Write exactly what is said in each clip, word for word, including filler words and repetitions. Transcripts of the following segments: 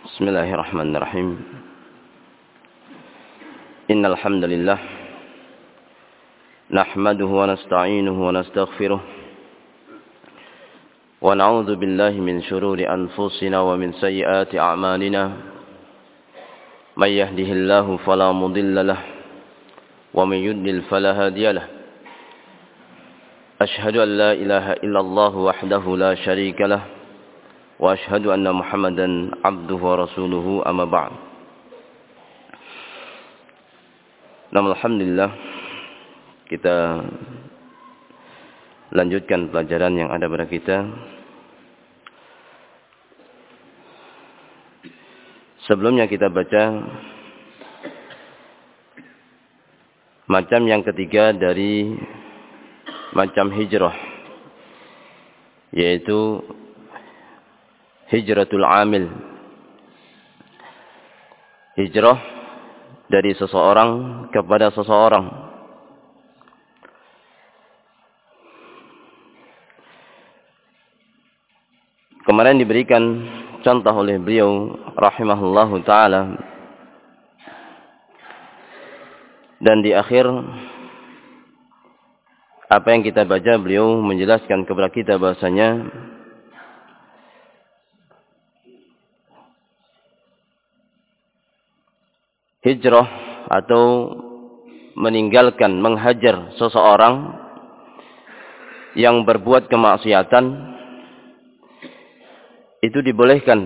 بسم الله الرحمن الرحيم إن الحمد لله نحمده ونستعينه ونستغفره ونعوذ بالله من شرور أنفسنا ومن سيئات أعمالنا من يهده الله فلا مضل له ومن يضلل فلا هادي له أشهد أن لا إله إلا الله وحده لا شريك له وأشهد أن محمدا عبده ورسوله أما بعد. Namun alhamdulillah kita lanjutkan pelajaran yang ada pada kita. Sebelumnya kita baca macam yang ketiga dari macam hijrah, yaitu hijratul amil. Hijrah dari seseorang kepada seseorang. Kemarin diberikan contoh oleh beliau rahimahullahu ta'ala. Dan di akhir apa yang kita baca, beliau menjelaskan kepada kita bahasanya hijrah atau meninggalkan, menghajar seseorang yang berbuat kemaksiatan itu dibolehkan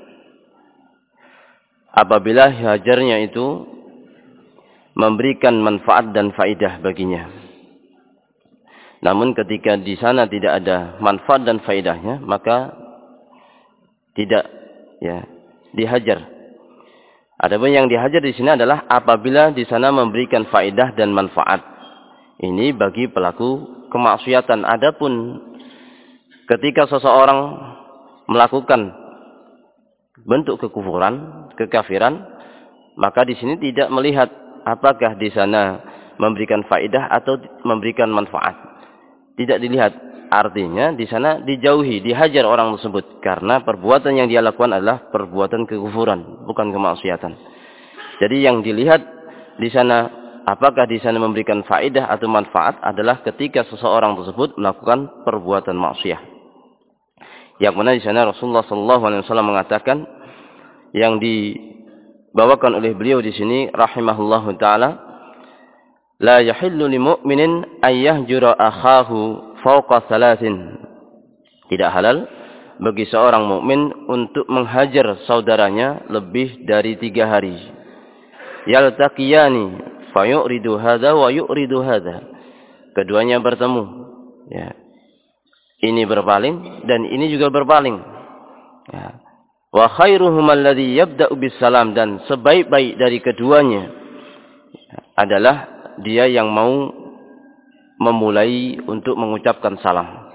apabila hajarnya itu memberikan manfaat dan faidah baginya. Namun ketika di sana tidak ada manfaat dan faidahnya, maka tidak ya dihajar. Adapun yang dihajar di sini adalah apabila di sana memberikan faedah dan manfaat. Ini bagi pelaku kemaksiatan. Adapun ketika seseorang melakukan bentuk kekufuran, kekafiran, maka di sini tidak melihat apakah di sana memberikan faedah atau memberikan manfaat. Tidak dilihat. Artinya di sana dijauhi, dihajar orang tersebut karena perbuatan yang dia lakukan adalah perbuatan kekufuran, bukan kemaksiatan. Jadi yang dilihat di sana apakah di sana memberikan faedah atau manfaat adalah ketika seseorang tersebut melakukan perbuatan maksiat. Yang mana di sana Rasulullah sallallahu alaihi wasallam mengatakan, yang dibawakan oleh beliau di sini rahimahullahu taala, la yahillu lil mu'minin ay yahjura akhahu fauqa salasin. Tidak halal bagi seorang mukmin untuk menghajar saudaranya lebih dari tiga hari. Yaltaqiyani fayuridu hadza wa yuridu hadza. Keduanya bertemu, ya. Ini berpaling dan ini juga berpaling. Ya. Wa khairuhum alladhi yabda'u bis salam, dan sebaik-baik dari keduanya adalah dia yang mau memulai untuk mengucapkan salam.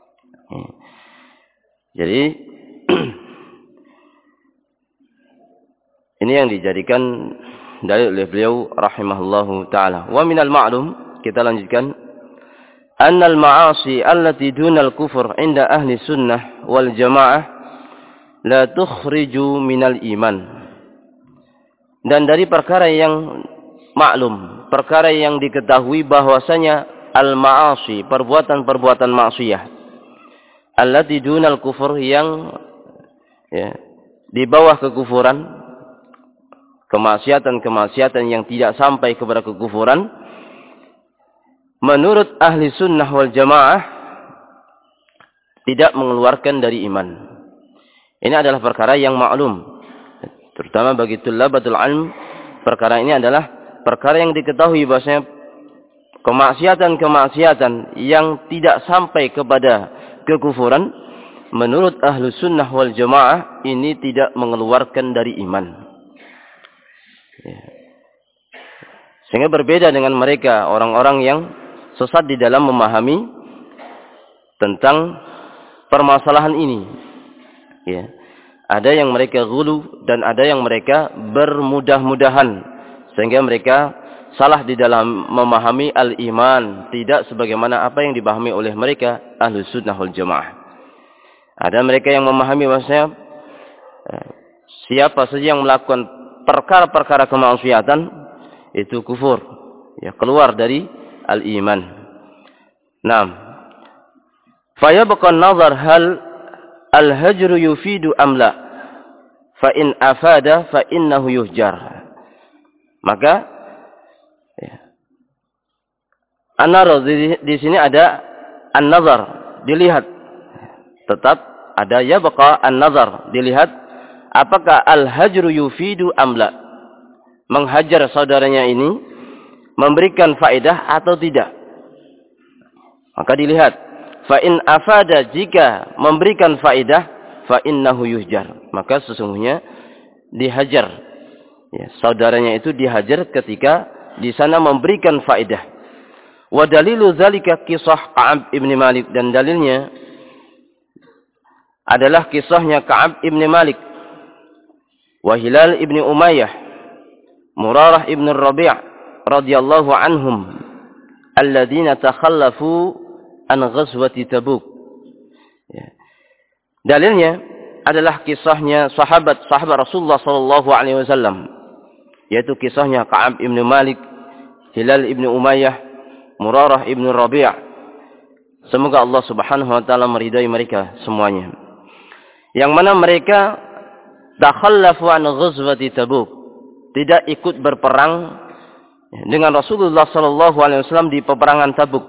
Jadi ini yang dijadikan dalil oleh beliau rahimahullahu taala. Wa minal ma'lum, kita lanjutkan, annal ma'asi allati dunal kufur inda ahli sunnah wal jamaah la tukhriju minal iman. Dan dari perkara yang maklum, perkara yang diketahui bahwasanya al-ma'asi, perbuatan-perbuatan maksiyah, allati dunal kufur, yang ya, di bawah kekufuran, kemaksiatan-kemaksiatan yang tidak sampai kepada kekufuran, menurut ahli sunnah wal jamaah tidak mengeluarkan dari iman. Ini adalah perkara yang maklum, terutama bagi tullabatul ilm. Perkara ini adalah perkara yang diketahui bahwasanya kemaksiatan-kemaksiatan yang tidak sampai kepada kekufuran, menurut ahlu sunnah wal jamaah ini tidak mengeluarkan dari iman. Ya. Sehingga berbeda dengan mereka, orang-orang yang sesat di dalam memahami tentang permasalahan ini. Ya. Ada yang mereka ghulu dan ada yang mereka bermudah-mudahan, sehingga mereka salah di dalam memahami al-iman, tidak sebagaimana apa yang dipahami oleh mereka Ahlus Sunnah wal Jamaah. Ada mereka yang memahami bahwasanya siapa saja yang melakukan perkara-perkara kemaksiatan itu kufur, ya, keluar dari al-iman. Naam. Fa yabqa an-nazar hal al-hajru yufidu am la? Fa in afada fa innahu yuhjar. Maka ya, an-nazar di, di sini ada an-nazar, dilihat. Tetap ada yabqa an-nazar, dilihat apakah al-hajru yufidu am la? Menghajar saudaranya ini memberikan faedah atau tidak? Maka dilihat. Fa in afada, jika memberikan faedah, fa innahu yuhjar. Maka sesungguhnya dihajar. Ya, saudaranya itu dihajar ketika di sana memberikan faedah. Wa dalilu dzalika kisah Ka'ab ibn Malik, dan dalilnya adalah kisahnya Ka'ab ibn Malik, wa Hilal ibn Umayyah, Murarah ibn Rabi' radhiyallahu anhum alladzina takhallafu an ghazwati Tabuk. Ya. Dalilnya adalah kisahnya sahabat-sahabat Rasulullah sallallahu alaihi wasallam, yaitu kisahnya Ka'ab ibn Malik, Hilal ibn Umayyah, Murarah ibn Rabi'. Semoga Allah Subhanahu wa taala meridai mereka semuanya. Yang mana mereka takhallafu an ghazwati Tabuk, tidak ikut berperang dengan Rasulullah sallallahu alaihi wasallam di peperangan Tabuk.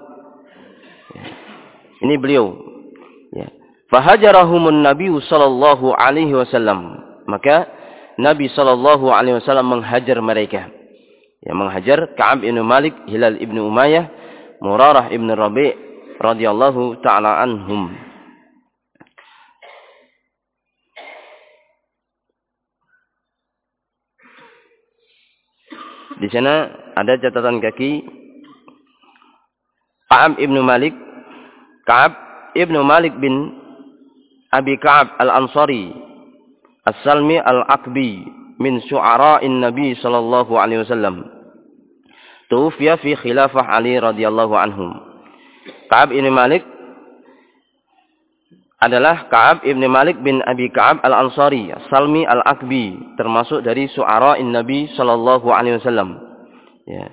Ini beliau. Ya. Fahajarahumun Nabi sallallahu alaihi wasallam. Maka Nabi sallallahu alaihi wasallam menghajar mereka. Ya, menghajar Ka'ab ibn Malik, Hilal ibn Umayyah, Murarah ibn Rabi' radhiyallahu taala anhum. Di sana ada catatan kaki Ka'ab ibn Malik, Ka'ab ibn Malik bin Abi Ka'ab al-Ansari As-Salmi al-Aqbi min syu'ara'in Nabi sallallahu alaihi wasallam. Tuwfiya fi khilafah Ali radhiyallahu anhum. Ka'ab ibn Malik adalah Ka'ab ibn Malik bin Abi Ka'ab al-Ansari As-Salmi al-Aqbi, termasuk dari syu'ara'in Nabi sallallahu alaihi wasallam. Ya.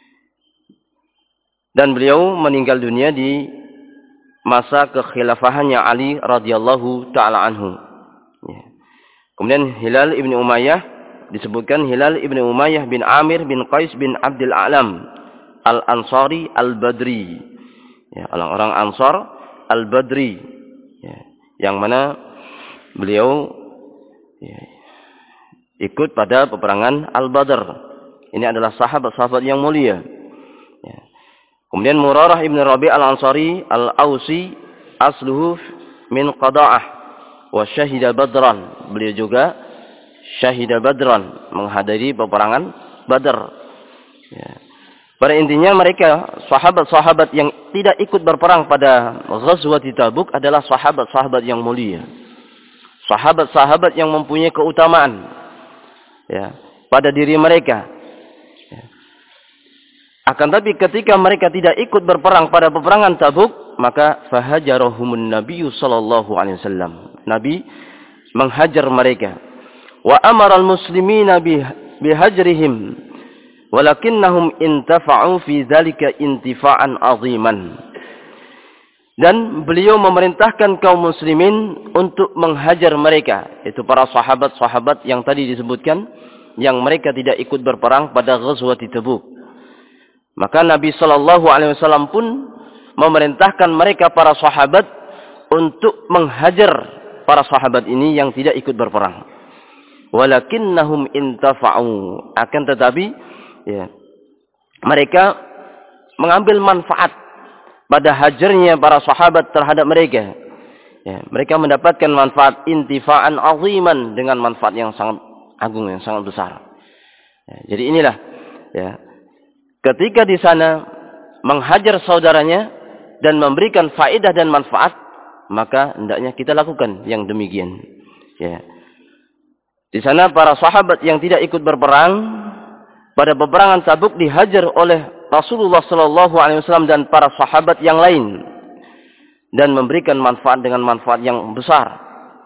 Dan beliau meninggal dunia di masa kekhilafahannya Ali radhiyallahu taala anhu. Ya. Kemudian Hilal ibn Umayyah disebutkan Hilal ibn Umayyah bin Amir bin Qais bin Abdul A'lam al-Ansari al-Badri. Ya, orang-orang Ansar al-Badri. Ya, yang mana beliau ya, ikut pada peperangan Al-Badr. Ini adalah sahabat-sahabat yang mulia. Ya. Kemudian Murarah ibn Rabi' al-Ansari al-Ausi asluhu min Qada'ah wa syahida Badran. Beliau juga syahida Badran, menghadiri peperangan Badr. Ya. Pada intinya mereka sahabat-sahabat yang tidak ikut berperang pada Ghazwati Tabuk adalah sahabat-sahabat yang mulia. Sahabat-sahabat yang mempunyai keutamaan ya, pada diri mereka. Ya. Akan tapi ketika mereka tidak ikut berperang pada peperangan Tabuk, maka fahajarahumun Nabi sallallahu alaihi wasallam. Nabi menghajar mereka. Wa amara al-muslimina bihajrihim walakinnahum intafa'u fi dzalika intifa'an 'aziman. Dan beliau memerintahkan kaum muslimin untuk menghajar mereka, itu para sahabat-sahabat yang tadi disebutkan yang mereka tidak ikut berperang pada Ghazwati Tabuk. Maka Nabi sallallahu alaihi wasallam pun memerintahkan mereka para sahabat untuk menghajar para sahabat ini yang tidak ikut berperang. Walakinnahum intafa'u, akan tetapi ya, mereka mengambil manfaat pada hajarnya para sahabat terhadap mereka. Ya, mereka mendapatkan manfaat intifa'an aziman, dengan manfaat yang sangat agung, yang sangat besar. Ya, jadi inilah ya, ketika di sana menghajar saudaranya dan memberikan faedah dan manfaat, maka hendaknya kita lakukan yang demikian. Ya. Di sana para sahabat yang tidak ikut berperang pada peperangan Tabuk dihajar oleh Rasulullah sallallahu alaihi wasallam dan para sahabat yang lain, dan memberikan manfaat dengan manfaat yang besar.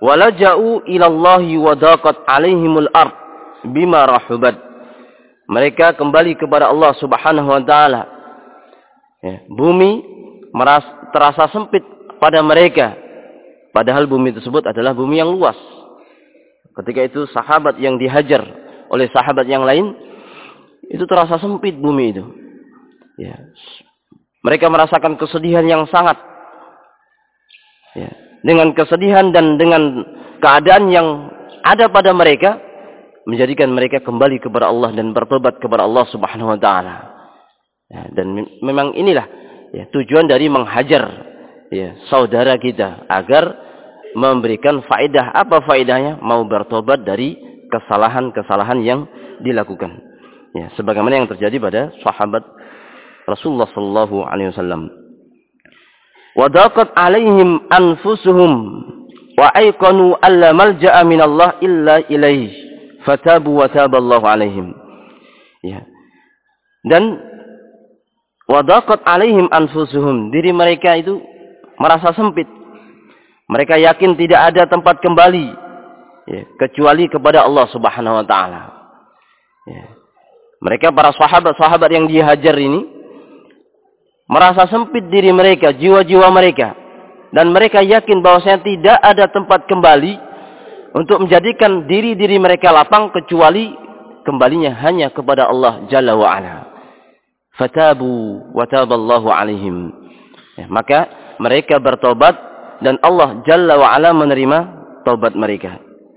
walaja'u ila Allahi wa daqat 'alaihimul ard bima rahubat. Mereka kembali kepada Allah Subhanahu wa taala. Ya, bumi merasa, terasa sempit pada mereka, padahal bumi tersebut adalah bumi yang luas. Ketika itu sahabat yang dihajar oleh sahabat yang lain, itu terasa sempit bumi itu. Ya. Mereka merasakan kesedihan yang sangat. Ya. Dengan kesedihan dan dengan keadaan yang ada pada mereka, menjadikan mereka kembali kepada Allah dan bertobat kepada Allah Subhanahu wa taala. Ya, dan memang inilah ya, tujuan dari menghajar ya, saudara kita agar memberikan faedah. Apa faedahnya? Mau bertobat dari kesalahan-kesalahan yang dilakukan. Ya, sebagaimana yang terjadi pada sahabat Rasulullah sallallahu alaihi wasallam. Wa daqat alaihim anfusuhum wa ayqanu alla malja'a min Allah illa ilaihi fatabu wa taballahu alaihim. Ya. Dan wa daqat alaihim anfusuhum, diri mereka itu merasa sempit. Mereka yakin tidak ada tempat kembali ya, kecuali kepada Allah Subhanahu wa taala. Ya. Mereka para sahabat-sahabat yang dihajar ini merasa sempit diri mereka, jiwa-jiwa mereka, dan mereka yakin bahwasanya tidak ada tempat kembali untuk menjadikan diri-diri mereka lapang kecuali kembalinya hanya kepada Allah Jalla wa Ala. Fatabu wa taballahu alaihim. Ya, maka mereka bertobat dan Allah Jalla wa Ala menerima taubat mereka.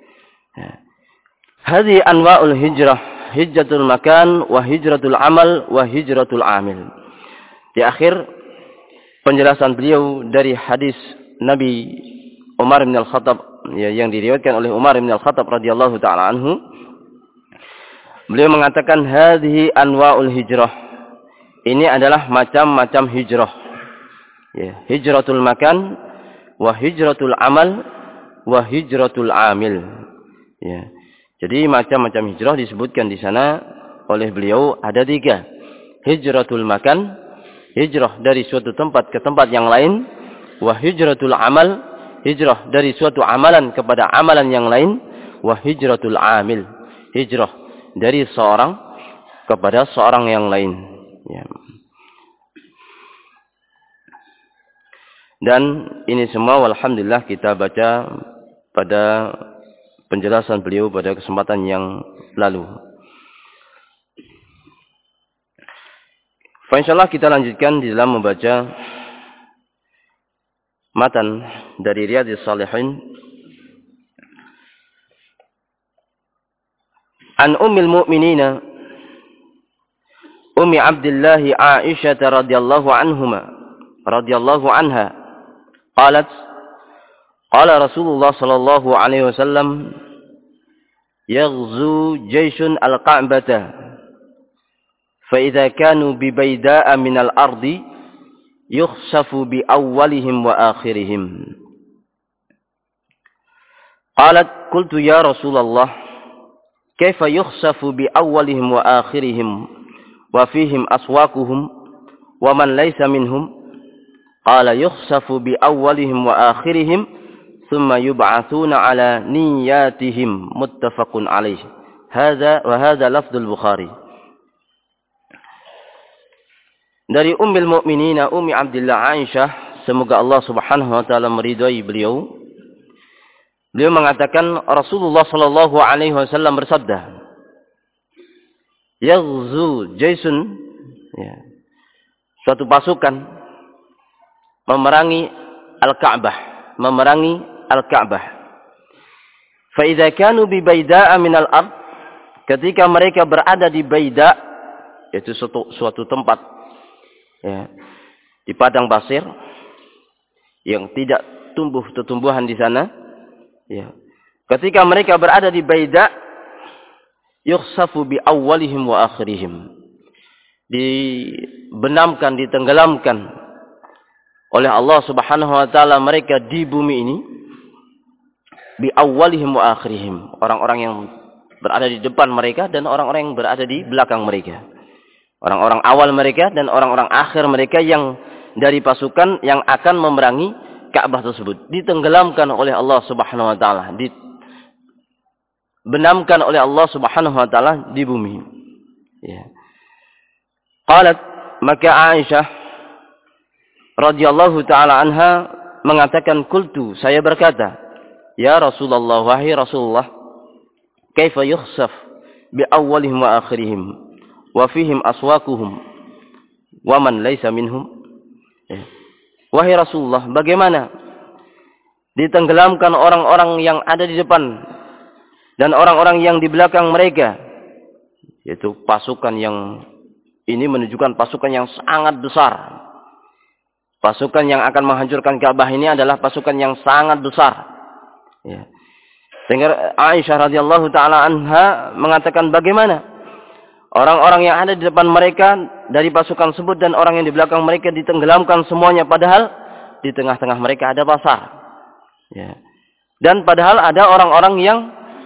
Hadhi anwa'ul hijrah, hijratul makan wa hijratul amal wa hijratul amil. Di akhir penjelasan beliau dari hadis Nabi Umar bin Al-Khattab ya, yang diriwayatkan oleh Umar bin Al-Khattab radhiyallahu taala anhu, beliau mengatakan hadhi anwa'ul hijrah. Ini adalah macam-macam hijrah. Ya, hijratul makan wa hijratul amal wa hijratul amil. Ya. Jadi macam-macam hijrah disebutkan di sana oleh beliau ada tiga. Hijratul makan, hijrah dari suatu tempat ke tempat yang lain, wa hijratul amal, hijrah dari suatu amalan kepada amalan yang lain, wa hijratul amil, hijrah dari seorang kepada seorang yang lain. Ya. Dan ini semua walhamdulillah kita baca pada penjelasan beliau pada kesempatan yang lalu. Insyaallah kita lanjutkan di dalam membaca matan dari Riyadhis Shalihin. An Ummul Mukminin Ummi Abdullah Aisyah radhiyallahu anhuma radhiyallahu anha qalat qala Rasulullah sallallahu alaihi wasallam yaghzu jayshun al-Ka'bata fa idza kanu bi bayda'a min al-ardi yukhsafu bi awwalihim wa akhirihim. Qalat qultu ya Rasulullah kaifa yukhsafu bi awwalihim wa akhirihim wa fihim aswaquhum wa man laysa minhum? Qala yukhsafu bi awwalihim wa akhirihim thumma yub'atsuna ala niyyatihim muttafaqun alaih. Hadza wa hadza lafdzul Bukhari. Dari Ummul Mukminin Ummi Abdullah Aisyah, semoga Allah Subhanahu wa taala meridhai beliau. Beliau mengatakan Rasulullah sallallahu alaihi wasallam bersabda, yaghzu jaysun, ya, suatu pasukan memerangi Al-Ka'bah, memerangi Al-Ka'bah. Fa idza kanu bi bayda'a min al-ard, ketika mereka berada di Baida, yaitu suatu, suatu tempat ya, di padang pasir yang tidak tumbuh tumbuhan di sana, ya. Ketika mereka berada di Baida, yukhsafu bi awwalihim wa akhirihim, dibenamkan, ditenggelamkan oleh Allah Subhanahu wa taala mereka di bumi ini bi awwalihim wa akhirihim, orang-orang yang berada di depan mereka dan orang-orang yang berada di belakang mereka, orang-orang awal mereka dan orang-orang akhir mereka yang dari pasukan yang akan memerangi Ka'bah tersebut ditenggelamkan oleh Allah Subhanahu wa taala, dibenamkan oleh Allah Subhanahu wa taala di bumi. Ya. Qalat, maka Aisyah radhiyallahu taala anha mengatakan, qultu, saya berkata, ya Rasulullah, wahai Rasulullah, kaifa yukhsaf bi awwalihim wa akhirihim wa fihim aswaquhum wa man laysa minhum. Ya. Wahai Rasulullah, bagaimana ditenggelamkan orang-orang yang ada di depan dan orang-orang yang di belakang mereka, yaitu pasukan yang ini menunjukkan pasukan yang sangat besar. Pasukan yang akan menghancurkan Ka'bah ini adalah pasukan yang sangat besar. Ya. Sehingga Aisyah radhiyallahu taala anha mengatakan, bagaimana orang-orang yang ada di depan mereka dari pasukan tersebut dan orang yang di belakang mereka ditenggelamkan semuanya, padahal di tengah-tengah mereka ada pasar. Ya. Dan padahal ada orang-orang yang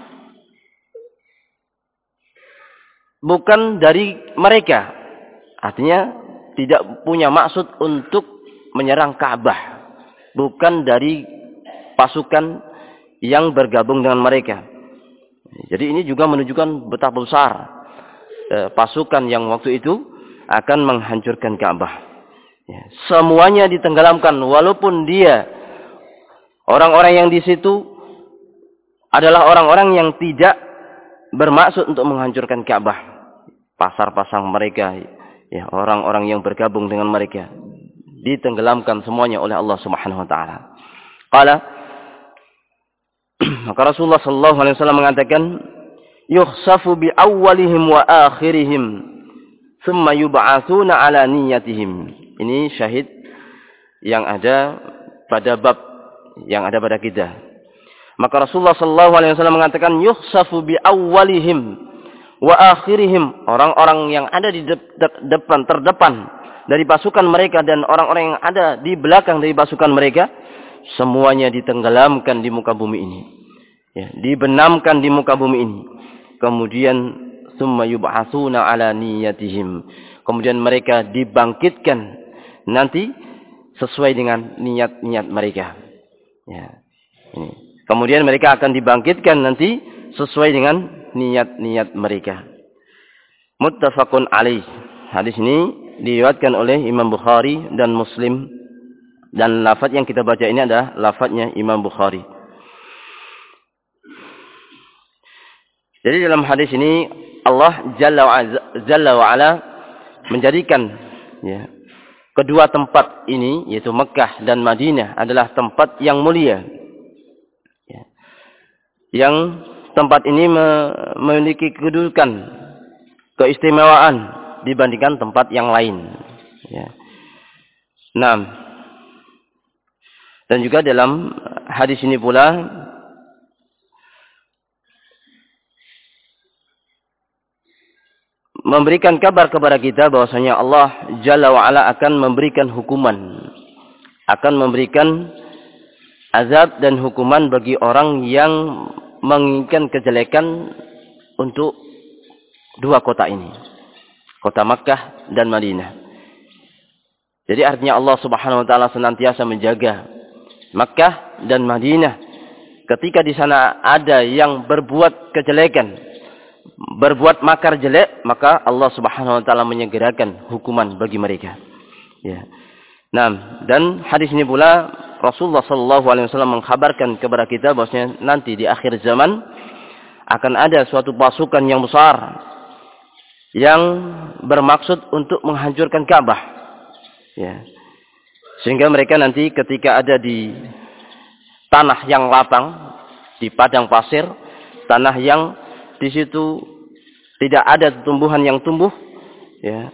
bukan dari mereka. Artinya tidak punya maksud untuk menyerang Ka'bah. Bukan dari pasukan yang bergabung dengan mereka. Jadi ini juga menunjukkan betapa besar pasukan yang waktu itu akan menghancurkan Ka'bah. Ya, semuanya ditenggelamkan, walaupun dia orang-orang yang di situ adalah orang-orang yang tidak bermaksud untuk menghancurkan Ka'bah. Pasar-pasar mereka, ya, orang-orang yang bergabung dengan mereka ditenggelamkan semuanya oleh Allah Subhanahu wa taala. Qala, maka Rasulullah sallallahu alaihi wasallam mengatakan, yukhsafu bi awwalihim wa akhirihim thumma yub'atsuna ala niyyatihim. Ini syahid yang ada pada bab yang ada pada kita. Maka Rasulullah sallallahu alaihi wasallam mengatakan, yukhsafu bi awwalihim wa akhirihim, orang-orang yang ada di de- de- depan terdepan dari pasukan mereka dan orang-orang yang ada di belakang dari pasukan mereka, semuanya ditenggelamkan di muka bumi ini. Ya, dibenamkan di muka bumi ini. Kemudian summa yub'atsuna ala niyyatihim. Kemudian mereka dibangkitkan nanti sesuai dengan niat-niat mereka. Ya. Ini. Kemudian mereka akan dibangkitkan nanti sesuai dengan niat-niat mereka. Muttafaqun alaih. Hadis ini diriwayatkan oleh Imam Bukhari dan Muslim, dan lafaz yang kita baca ini adalah lafaznya Imam Bukhari. Jadi dalam hadis ini Allah Jalla wa, Jalla wa Ala menjadikan, ya, kedua tempat ini, yaitu Mekah dan Madinah, adalah tempat yang mulia. Ya. Yang tempat ini memiliki kedudukan, keistimewaan dibandingkan tempat yang lain. Ya. Nah, dan juga dalam hadis ini pula memberikan kabar kepada kita bahwasanya Allah Jalla wa Ala akan memberikan hukuman, akan memberikan azab dan hukuman bagi orang yang menginginkan kejelekan untuk dua kota ini, kota Makkah dan Madinah. Jadi artinya Allah Subhanahu wa taala senantiasa menjaga Makkah dan Madinah. Ketika di sana ada yang berbuat kejelekan, berbuat makar jelek, maka Allah Subhanahu wa taala menyegerakan hukuman bagi mereka. Ya. Nah, dan hadis ini pula Rasulullah sallallahu alaihi wasallam mengkhabarkan kepada kita bahwasanya nanti di akhir zaman akan ada suatu pasukan yang besar yang bermaksud untuk menghancurkan Ka'bah. Ya. Sehingga mereka nanti ketika ada di tanah yang lapang, di padang pasir, tanah yang di situ tidak ada tumbuhan yang tumbuh, ya,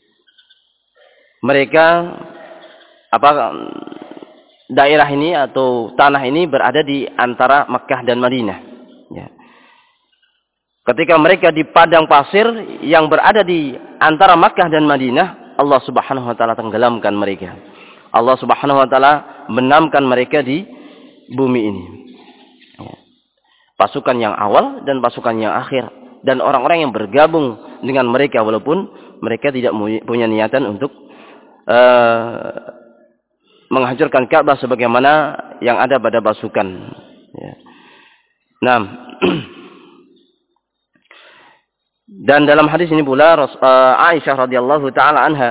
mereka apa daerah ini atau tanah ini berada di antara Makkah dan Madinah. Ya. Ketika mereka di padang pasir yang berada di antara Makkah dan Madinah, Allah Subhanahu wa taala tenggelamkan mereka. Allah Subhanahu wa taala benamkan mereka di bumi ini. Ya. Pasukan yang awal dan pasukan yang akhir, dan orang-orang yang bergabung dengan mereka walaupun mereka tidak punya niatan untuk uh, menghancurkan Ka'bah sebagaimana yang ada pada pasukan. Ya. Nah, dan dalam hadis ini pula Aisyah radhiyallahu taala anha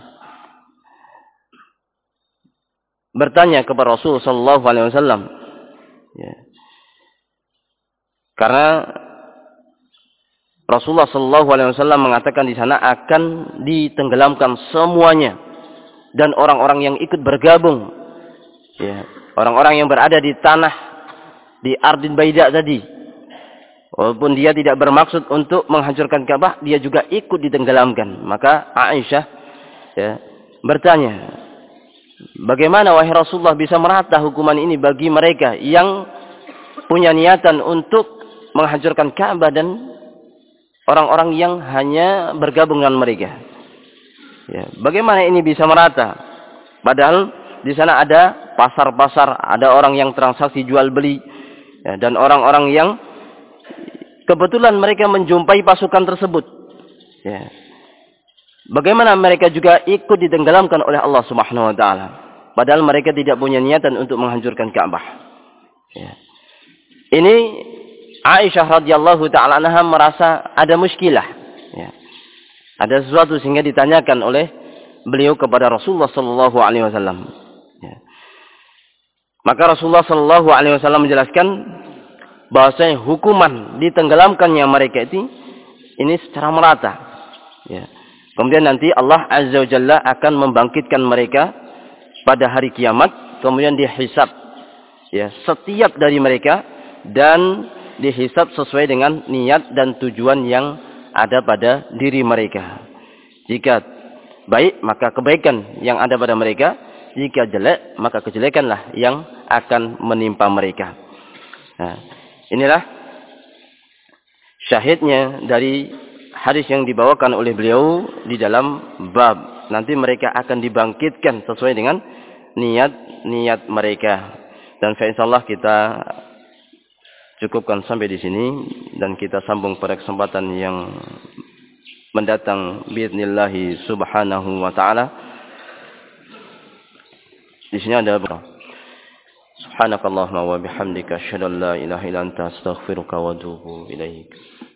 bertanya kepada Rasul sallallahu alaihi wasallam. Ya. Karena Rasulullah sallallahu alaihi wasallam mengatakan di sana akan ditenggelamkan semuanya dan orang-orang yang ikut bergabung, ya, orang-orang yang berada di tanah di Ardin Baida tadi, walaupun dia tidak bermaksud untuk menghancurkan Ka'bah, dia juga ikut ditenggelamkan. Maka Aisyah, ya, bertanya, bagaimana wahai Rasulullah bisa merata hukuman ini bagi mereka yang punya niatan untuk menghancurkan Ka'bah dan orang-orang yang hanya bergabung dengan mereka? Ya, bagaimana ini bisa merata? Padahal di sana ada pasar-pasar, ada orang yang transaksi jual beli, ya, dan orang-orang yang kebetulan mereka menjumpai pasukan tersebut. Ya. Bagaimana mereka juga ikut ditenggelamkan oleh Allah Subhanahu Wa Taala? Padahal mereka tidak punya niatan untuk menghancurkan Ka'bah. Ya. Ini Aisyah radhiyallahu taala anha merasa ada muskilah. Ya. Ada sesuatu sehingga ditanyakan oleh beliau kepada Rasulullah sallallahu alaihi wasallam. Ya. Maka Rasulullah sallallahu alaihi wasallam menjelaskan bahwasanya hukuman ditenggelamkannya mereka itu ini secara merata. Ya. Kemudian nanti Allah Azza wa Jalla akan membangkitkan mereka pada hari kiamat, kemudian dihisab, ya, setiap dari mereka, dan dihisab sesuai dengan niat dan tujuan yang ada pada diri mereka. Jika baik, maka kebaikan yang ada pada mereka. Jika jelek, maka kejelekanlah yang akan menimpa mereka. Nah, inilah syahidnya dari hadis yang dibawakan oleh beliau di dalam bab. Nanti mereka akan dibangkitkan sesuai dengan niat-niat mereka. Dan insyaallah kita cukupkan sampai di sini dan kita sambung pada kesempatan yang mendatang biidznillah subhanahu wa ta'ala. Di sini ada berapa? Subhanakallahumma wa bihamdika asyhadu an la ilaha illa anta astaghfiruka wa atubu ilaik.